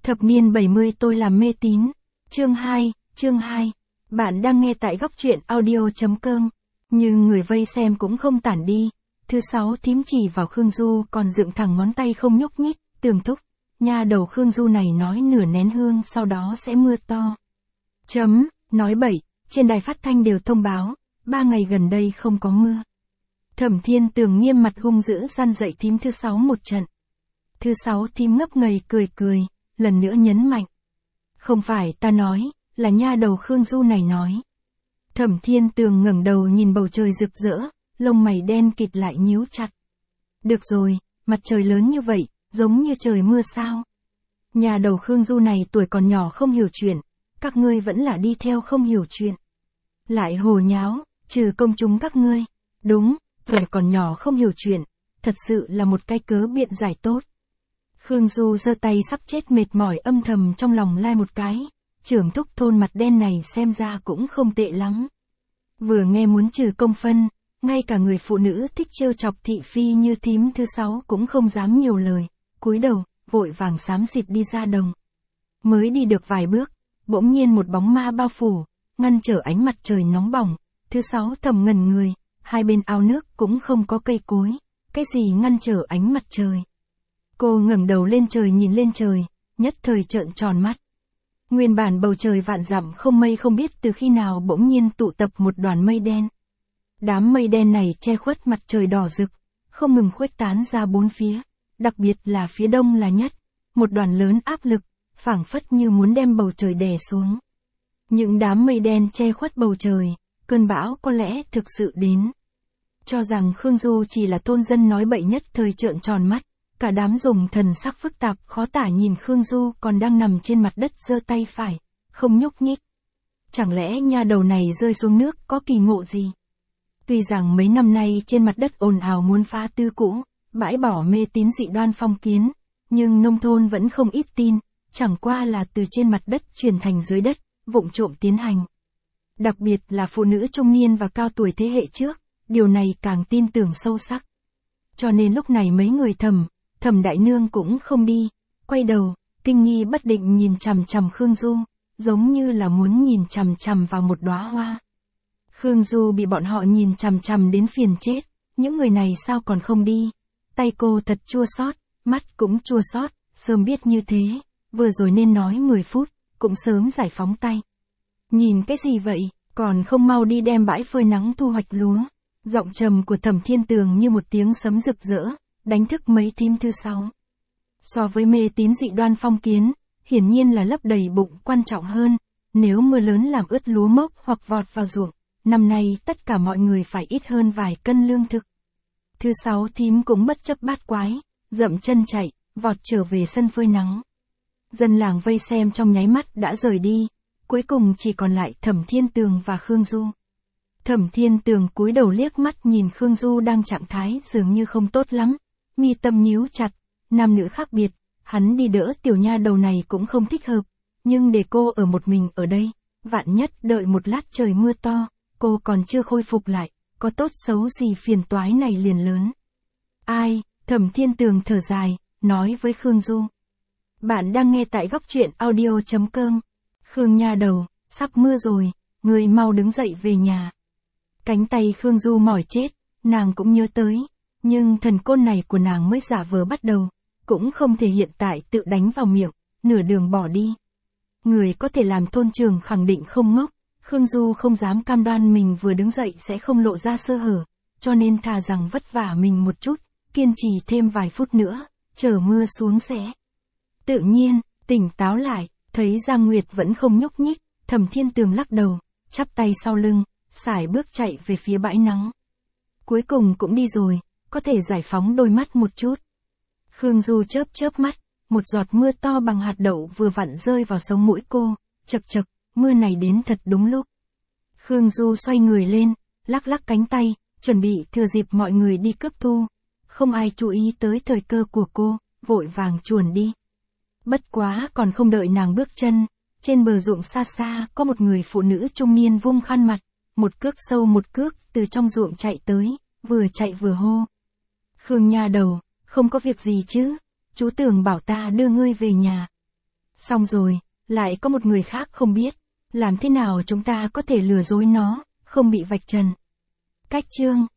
Thập niên 70 tôi làm mê tín. Chương 2. Bạn đang nghe tại góc truyện audio.com. Nhưng người vây xem cũng không tản đi. Thứ sáu thím chỉ vào Khương Du còn dựng thẳng ngón tay không nhúc nhích, Tường thúc. Nha đầu Khương Du này nói nửa nén hương sau đó sẽ mưa to. Nói bậy, trên đài phát thanh đều thông báo, 3 ngày gần đây không có mưa. Thẩm Thiên Tường nghiêm mặt hung dữ gian dạy thím thứ sáu một trận. Thứ sáu thím ngấp ngầy cười, lần nữa nhấn mạnh. Không phải ta nói, là nha đầu Khương Du này nói. Thẩm Thiên Tường ngẩng đầu nhìn bầu trời rực rỡ, lông mày đen kịt lại nhíu chặt. Được rồi, mặt trời lớn như vậy, giống như trời mưa sao. Nhà đầu Khương Du này tuổi còn nhỏ không hiểu chuyện, các ngươi vẫn là đi theo không hiểu chuyện. Lại hồ nháo, trừ công chúng các ngươi. Đúng, tuổi còn nhỏ không hiểu chuyện, thật sự là một cái cớ biện giải tốt. Khương Du giơ tay sắp chết mệt mỏi âm thầm trong lòng lai một cái, trưởng thúc thôn mặt đen này xem ra cũng không tệ lắm. Vừa nghe muốn trừ công phân, ngay cả người phụ nữ thích trêu chọc thị phi như thím thứ sáu cũng không dám nhiều lời, cúi đầu, vội vàng xám xịt đi ra đồng. Mới đi được vài bước, bỗng nhiên một bóng ma bao phủ, ngăn trở ánh mặt trời nóng bỏng, thứ sáu thầm ngẩn người, hai bên ao nước cũng không có cây cối, cái gì ngăn trở ánh mặt trời. Cô ngẩng đầu lên trời nhìn lên trời, nhất thời trợn tròn mắt. Nguyên bản bầu trời vạn dặm không mây không biết từ khi nào bỗng nhiên tụ tập một đoàn mây đen. Đám mây đen này che khuất mặt trời đỏ rực, không ngừng khuếch tán ra bốn phía, đặc biệt là phía đông là nhất, một đoàn lớn áp lực, phảng phất như muốn đem bầu trời đè xuống. Những đám mây đen che khuất bầu trời, cơn bão có lẽ thực sự đến. Cho rằng Khương Du chỉ là thôn dân nói bậy nhất thời trợn tròn mắt, cả đám dùng thần sắc phức tạp khó tả nhìn Khương Du còn đang nằm trên mặt đất giơ tay phải, không nhúc nhích. Chẳng lẽ nha đầu này rơi xuống nước có kỳ ngộ gì? Tuy rằng mấy năm nay trên mặt đất ồn ào muốn phá tư cũ, bãi bỏ mê tín dị đoan phong kiến, nhưng nông thôn vẫn không ít tin, chẳng qua là từ trên mặt đất truyền thành dưới đất, vụng trộm tiến hành. Đặc biệt là phụ nữ trung niên và cao tuổi thế hệ trước, điều này càng tin tưởng sâu sắc. Cho nên lúc này mấy người Thẩm đại nương cũng không đi, quay đầu, kinh nghi bất định nhìn chằm chằm Khương Du, giống như là muốn nhìn chằm chằm vào một đóa hoa. Khương Du bị bọn họ nhìn chằm chằm đến phiền chết, những người này sao còn không đi? Tay cô thật chua xót, mắt cũng chua xót, sớm biết như thế, vừa rồi nên nói 10 phút, cũng sớm giải phóng tay. Nhìn cái gì vậy, còn không mau đi đem bãi phơi nắng thu hoạch lúa. Giọng trầm của Thẩm Thiên Tường như một tiếng sấm rực rỡ, đánh thức mấy thím thứ sáu. So với mê tín dị đoan phong kiến, hiển nhiên là lấp đầy bụng quan trọng hơn, nếu mưa lớn làm ướt lúa mốc hoặc vọt vào ruộng, năm nay tất cả mọi người phải ít hơn vài cân lương thực. Thứ sáu thím cũng bất chấp bát quái, dậm chân chạy, vọt trở về sân phơi nắng. Dân làng vây xem trong nháy mắt đã rời đi, cuối cùng chỉ còn lại Thẩm Thiên Tường và Khương Du. Thẩm Thiên Tường cúi đầu liếc mắt nhìn Khương Du đang trạng thái dường như không tốt lắm, mi tâm nhíu chặt, nam nữ khác biệt, hắn đi đỡ tiểu nha đầu này cũng không thích hợp, nhưng để cô ở một mình ở đây, vạn nhất đợi một lát trời mưa to, cô còn chưa khôi phục lại, có tốt xấu gì phiền toái này liền lớn. Ai, Thẩm Thiên Tường thở dài, nói với Khương Du. Bạn đang nghe tại góc truyện audio.com. Khương nha đầu, sắp mưa rồi, người mau đứng dậy về nhà. Cánh tay Khương Du mỏi chết, nàng cũng nhớ tới, nhưng thần côn này của nàng mới giả vờ bắt đầu, cũng không thể hiện tại tự đánh vào miệng, nửa đường bỏ đi. Người có thể làm thôn trưởng khẳng định không ngốc, Khương Du không dám cam đoan mình vừa đứng dậy sẽ không lộ ra sơ hở, cho nên thà rằng vất vả mình một chút, kiên trì thêm vài phút nữa, chờ mưa xuống sẽ. Tự nhiên, tỉnh táo lại, thấy Giang Nguyệt vẫn không nhúc nhích, Thẩm Thiên Tường lắc đầu, chắp tay sau lưng, sải bước chạy về phía bãi nắng. Cuối cùng cũng đi rồi, có thể giải phóng đôi mắt một chút. Khương Du chớp mắt, một giọt mưa to bằng hạt đậu vừa vặn rơi vào sống mũi cô, chậc chậc, mưa này đến thật đúng lúc. Khương Du xoay người lên, lắc lắc cánh tay, chuẩn bị thừa dịp mọi người đi cướp thu. Không ai chú ý tới thời cơ của cô, vội vàng chuồn đi. Bất quá còn không đợi nàng bước chân, trên bờ ruộng xa xa có một người phụ nữ trung niên vung khăn mặt, một cước sâu một cước từ trong ruộng chạy tới, vừa chạy vừa hô. Khương nha đầu, không có việc gì chứ, chú Tường bảo ta đưa ngươi về nhà. Xong rồi, lại có một người khác không biết. Làm thế nào chúng ta có thể lừa dối nó, không bị vạch trần? Cách chương